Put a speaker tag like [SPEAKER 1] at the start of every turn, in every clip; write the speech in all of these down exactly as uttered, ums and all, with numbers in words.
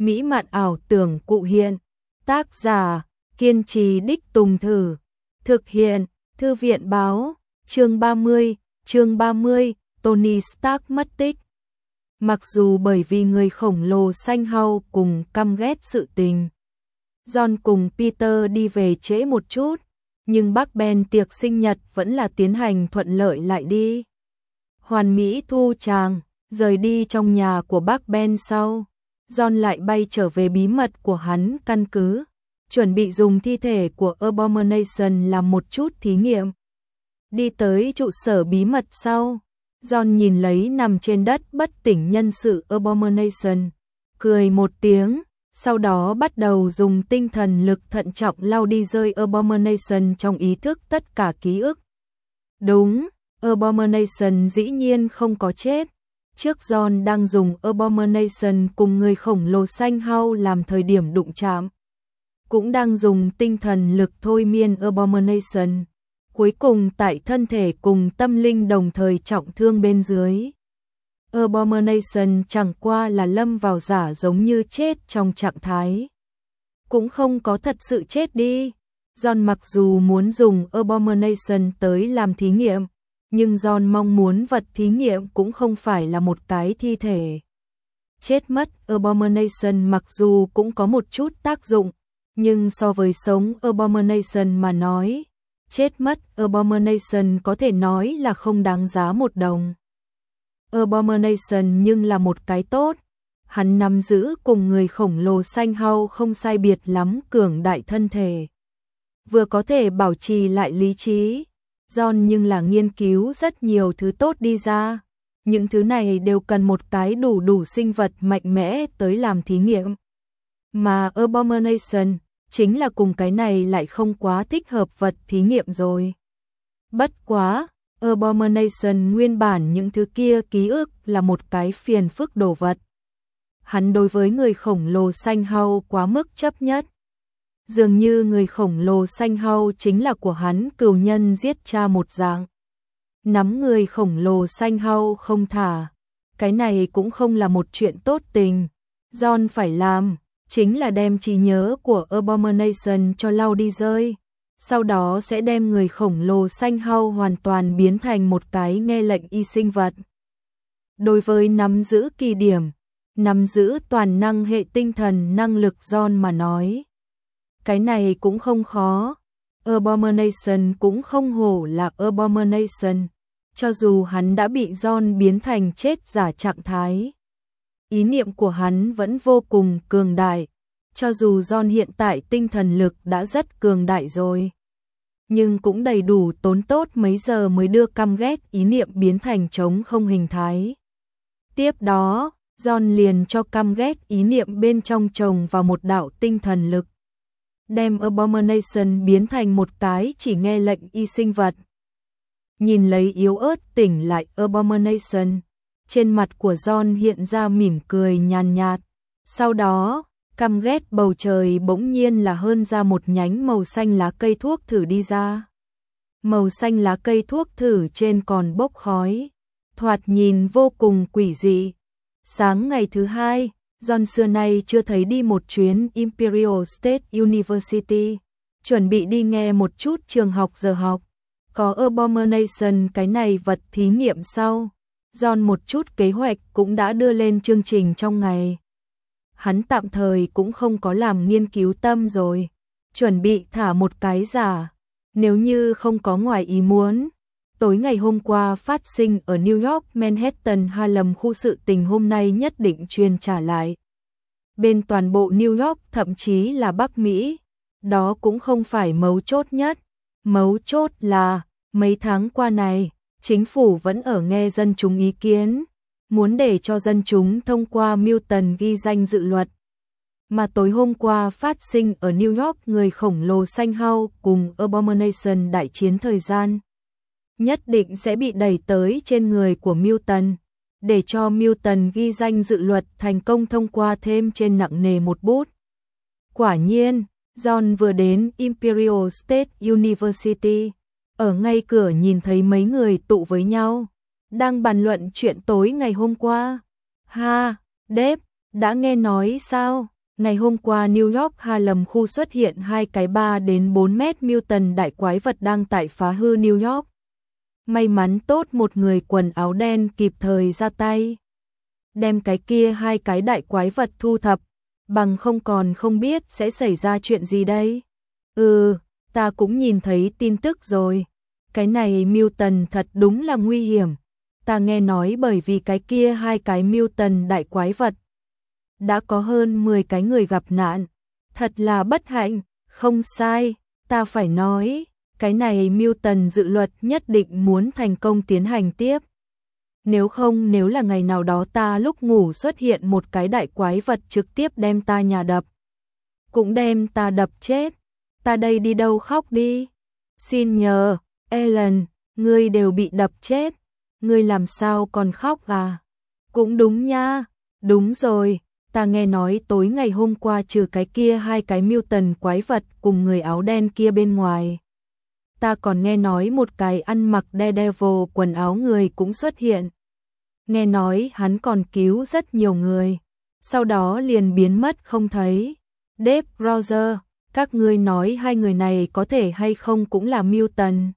[SPEAKER 1] mỹ mạn ảo tưởng cụ hiện. Tác giả, kiên trì đích tùng thử. Thực hiện, Thư viện báo. Chương ba mươi, chương ba mươi, Tony Stark mất tích. Mặc dù bởi vì người khổng lồ xanh hau cùng căm ghét sự tình, John cùng Peter đi về trễ một chút, nhưng bác Ben tiệc sinh nhật vẫn là tiến hành thuận lợi lại đi. Hoàn mỹ thu tràng, rời đi trong nhà của bác Ben sau, John lại bay trở về bí mật của hắn căn cứ, chuẩn bị dùng thi thể của Abomination làm một chút thí nghiệm. Đi tới trụ sở bí mật sau, John nhìn lấy nằm trên đất bất tỉnh nhân sự Abomination, cười một tiếng, sau đó bắt đầu dùng tinh thần lực thận trọng lau đi rơi Abomination trong ý thức tất cả ký ức. Đúng, Abomination dĩ nhiên không có chết. Trước John đang dùng Abomination cùng người khổng lồ xanh hau làm thời điểm đụng chạm, cũng đang dùng tinh thần lực thôi miên Abomination. Cuối cùng tại thân thể cùng tâm linh đồng thời trọng thương bên dưới, Abomination chẳng qua là lâm vào giả giống như chết trong trạng thái, cũng không có thật sự chết đi. John mặc dù muốn dùng Abomination tới làm thí nghiệm, nhưng John mong muốn vật thí nghiệm cũng không phải là một cái thi thể. Chết mất Abomination mặc dù cũng có một chút tác dụng, nhưng so với sống Abomination mà nói, chết mất Abomination có thể nói là không đáng giá một đồng. Abomination nhưng là một cái tốt, hắn nắm giữ cùng người khổng lồ xanh hau không sai biệt lắm cường đại thân thể, vừa có thể bảo trì lại lý trí. John nhưng là nghiên cứu rất nhiều thứ tốt đi ra, những thứ này đều cần một cái đủ đủ sinh vật mạnh mẽ tới làm thí nghiệm, mà Abomination chính là cùng cái này lại không quá thích hợp vật thí nghiệm rồi. Bất quá, Abomination nguyên bản những thứ kia ký ức là một cái phiền phức đồ vật. Hắn đối với người khổng lồ xanh hau quá mức chấp nhất. Dường như người khổng lồ xanh hau chính là của hắn cừu nhân giết cha một dạng. Nắm người khổng lồ xanh hau không thả, cái này cũng không là một chuyện tốt tình. John phải làm chính là đem trí nhớ của Abomination cho lau đi rơi, sau đó sẽ đem người khổng lồ xanh hau hoàn toàn biến thành một cái nghe lệnh y sinh vật. Đối với nắm giữ kỳ điểm, nắm giữ toàn năng hệ tinh thần năng lực John mà nói, cái này cũng không khó. Abomination cũng không hổ là Abomination, cho dù hắn đã bị John biến thành chết giả trạng thái, ý niệm của hắn vẫn vô cùng cường đại. Cho dù John hiện tại tinh thần lực đã rất cường đại rồi, nhưng cũng đầy đủ tốn tốt mấy giờ mới đưa căm ghét ý niệm biến thành trống không hình thái. Tiếp đó, John liền cho căm ghét ý niệm bên trong chồng vào một đạo tinh thần lực, đem Abomination biến thành một cái chỉ nghe lệnh y sinh vật. Nhìn lấy yếu ớt tỉnh lại Abomination, trên mặt của John hiện ra mỉm cười nhàn nhạt. Sau đó, căm ghét bầu trời bỗng nhiên là hơn ra một nhánh màu xanh lá cây thuốc thử đi ra. Màu xanh lá cây thuốc thử trên còn bốc khói, thoạt nhìn vô cùng quỷ dị. Sáng ngày thứ hai, John xưa nay chưa thấy đi một chuyến Imperial State University, chuẩn bị đi nghe một chút trường học giờ học. Có Abomination cái này vật thí nghiệm sau, John một chút kế hoạch cũng đã đưa lên chương trình trong ngày. Hắn tạm thời cũng không có làm nghiên cứu tâm rồi, chuẩn bị thả một cái giả. Nếu như không có ngoài ý muốn, tối ngày hôm qua phát sinh ở New York, Manhattan, Harlem khu sự tình hôm nay nhất định truyền trả lại. Bên toàn bộ New York thậm chí là Bắc Mỹ, đó cũng không phải mấu chốt nhất. Mấu chốt là, mấy tháng qua này, chính phủ vẫn ở nghe dân chúng ý kiến, muốn để cho dân chúng thông qua Milton ghi danh dự luật. Mà tối hôm qua phát sinh ở New York người khổng lồ xanh hau cùng Abomination đại chiến thời gian, nhất định sẽ bị đẩy tới trên người của Milton, để cho Milton ghi danh dự luật thành công thông qua thêm trên nặng nề một bút. Quả nhiên, John vừa đến Imperial State University, ở ngay cửa nhìn thấy mấy người tụ với nhau, đang bàn luận chuyện tối ngày hôm qua. Ha, Dave, Đã nghe nói sao? Ngày hôm qua New York Harlem khu xuất hiện hai cái ba đến bốn mét mutant đại quái vật đang tại phá hư New York. May mắn tốt một người quần áo đen kịp thời ra tay, đem cái kia hai cái đại quái vật thu thập, bằng không còn không biết sẽ xảy ra chuyện gì đây. Ừ, ta cũng nhìn thấy tin tức rồi. Cái này mutant thật đúng là nguy hiểm. Ta nghe nói bởi vì cái kia hai cái mutant đại quái vật đã có hơn mười cái người gặp nạn. Thật là bất hạnh. Không sai, ta phải nói, cái này mutant dự luật nhất định muốn thành công tiến hành tiếp. Nếu không, nếu là ngày nào đó ta lúc ngủ xuất hiện một cái đại quái vật trực tiếp đem ta nhà đập, cũng đem ta đập chết, ta đây đi đâu khóc đi. Xin nhờ, Ellen, ngươi đều bị đập chết, ngươi làm sao còn khóc à? Cũng đúng nha, đúng rồi, ta nghe nói tối ngày hôm qua trừ cái kia hai cái mutant quái vật cùng người áo đen kia bên ngoài, ta còn nghe nói một cái ăn mặc Daredevil quần áo người cũng xuất hiện. Nghe nói hắn còn cứu rất nhiều người, sau đó liền biến mất không thấy. Dave, Roger, các ngươi nói hai người này có thể hay không cũng là mutant?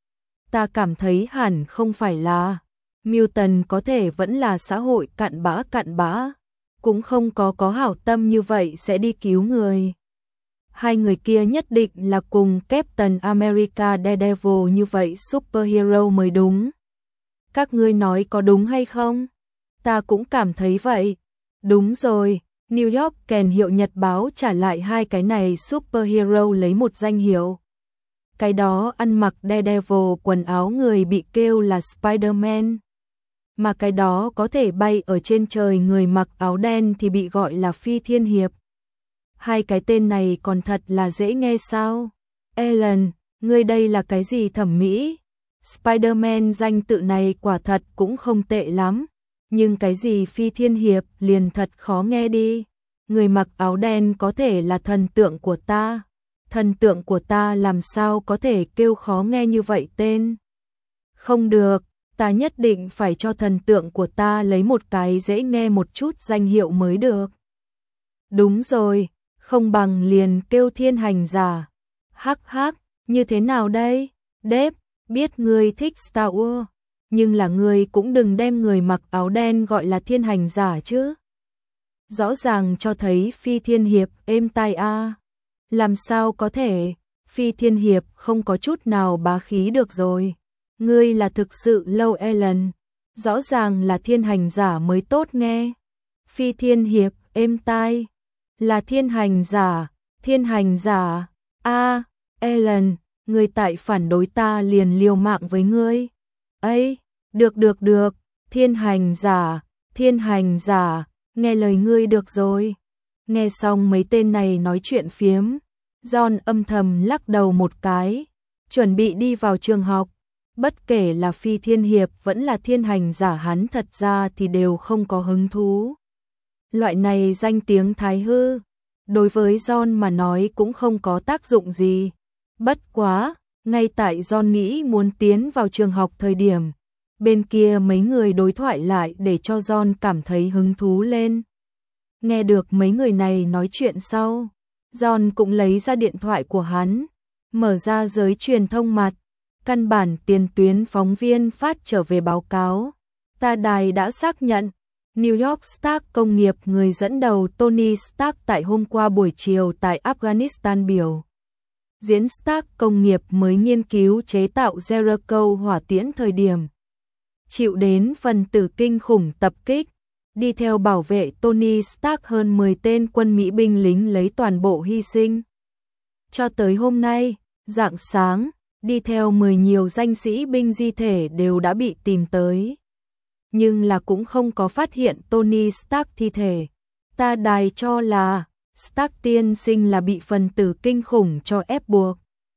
[SPEAKER 1] Ta cảm thấy hẳn không phải là. Mutant có thể vẫn là xã hội cặn bã cặn bã, cũng không có có hảo tâm như vậy sẽ đi cứu người. Hai người kia nhất định là cùng Captain America Daredevil như vậy superhero mới đúng. Các ngươi nói có đúng hay không? Ta cũng cảm thấy vậy. Đúng rồi, New York kèn hiệu nhật báo trả lại hai cái này superhero lấy một danh hiệu. Cái đó ăn mặc Daredevil quần áo người bị kêu là Spider-Man. Mà cái đó có thể bay ở trên trời người mặc áo đen thì bị gọi là Phi Thiên Hiệp. Hai cái tên này còn thật là dễ nghe sao? Ellen, ngươi đây là cái gì thẩm mỹ? Spider-Man danh tự này quả thật cũng không tệ lắm, nhưng cái gì Phi Thiên Hiệp liền thật khó nghe đi. Người mặc áo đen có thể là thần tượng của ta. Thần tượng của ta làm sao có thể kêu khó nghe như vậy tên? Không được, ta nhất định phải cho thần tượng của ta lấy một cái dễ nghe một chút danh hiệu mới được. Đúng rồi, không bằng liền kêu Thiên Hành Giả. Hắc hắc, như thế nào đây? Dave, biết ngươi thích Star Wars, nhưng là ngươi cũng đừng đem người mặc áo đen gọi là Thiên Hành Giả chứ. Rõ ràng cho thấy Phi Thiên Hiệp êm tai a. Làm sao có thể? Phi Thiên Hiệp không có chút nào bá khí được rồi. Ngươi là thực sự lâu Ellen, rõ ràng là Thiên Hành Giả mới tốt nghe. Phi Thiên Hiệp êm tai, là Thiên Hành Giả, Thiên Hành Giả. A, Ellen, ngươi tại phản đối ta liền liều mạng với ngươi. Ấy, được được được, Thiên Hành Giả, Thiên Hành Giả, nghe lời ngươi được rồi. Nghe xong mấy tên này nói chuyện phiếm, John âm thầm lắc đầu một cái, chuẩn bị đi vào trường học. Bất kể là Phi Thiên Hiệp vẫn là Thiên Hành Giả hắn thật ra thì đều không có hứng thú. Loại này danh tiếng thái hư, đối với John mà nói cũng không có tác dụng gì. Bất quá, ngay tại John nghĩ muốn tiến vào trường học thời điểm, bên kia mấy người đối thoại lại để cho John cảm thấy hứng thú lên. Nghe được mấy người này nói chuyện sau, John cũng lấy ra điện thoại của hắn, mở ra giới truyền thông mặt, căn bản tiền tuyến phóng viên phát trở về báo cáo. Ta đài đã xác nhận, New York Stark công nghiệp người dẫn đầu Tony Stark tại hôm qua buổi chiều tại Afghanistan biểu diễn Stark công nghiệp mới nghiên cứu chế tạo Jericho hỏa tiễn thời điểm chịu đến phần tử kinh khủng tập kích. Đi theo bảo vệ Tony Stark hơn mười tên quân Mỹ binh lính lấy toàn bộ hy sinh. Cho tới hôm nay, rạng sáng, đi theo mười nhiều danh sĩ binh di thể đều đã bị tìm tới. Nhưng là cũng không có phát hiện Tony Stark thi thể. Ta đài cho là Stark tiên sinh là bị phần tử kinh khủng cho ép buộc.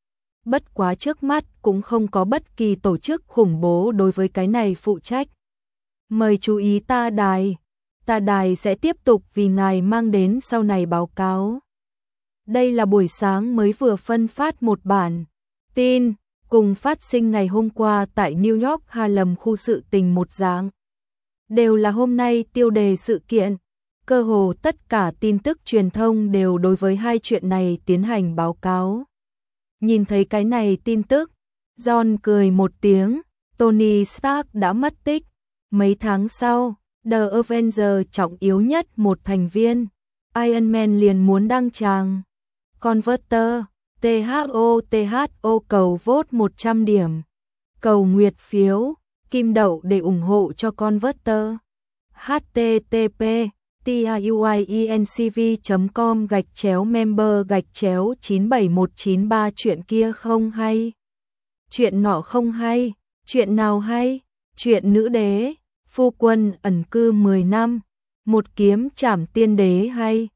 [SPEAKER 1] Bất quá trước mắt cũng không có bất kỳ tổ chức khủng bố đối với cái này phụ trách. Mời chú ý ta đài. Ta đài sẽ tiếp tục vì ngài mang đến sau này báo cáo. Đây là buổi sáng mới vừa phân phát một bản tin cùng phát sinh ngày hôm qua tại New York Harlem khu sự tình một dạng. Đều là hôm nay tiêu đề sự kiện. Cơ hồ tất cả tin tức truyền thông đều đối với hai chuyện này tiến hành báo cáo. Nhìn thấy cái này tin tức, John cười một tiếng, Tony Stark đã mất tích. Mấy tháng sau, The Avengers trọng yếu nhất một thành viên, Iron Man liền muốn đăng tràng. Converter, tê hát o tê hát o cầu vote một trăm điểm. Cầu nguyệt phiếu, kim đậu để ủng hộ cho Converter. http tiuiencv chấm com gạch chéo member gạch chéo chín bảy một chín ba chuyện kia không hay. Chuyện nọ không hay, chuyện nào hay? Chuyện nữ đế, phu quân ẩn cư mười năm, một kiếm trảm tiên đế hay.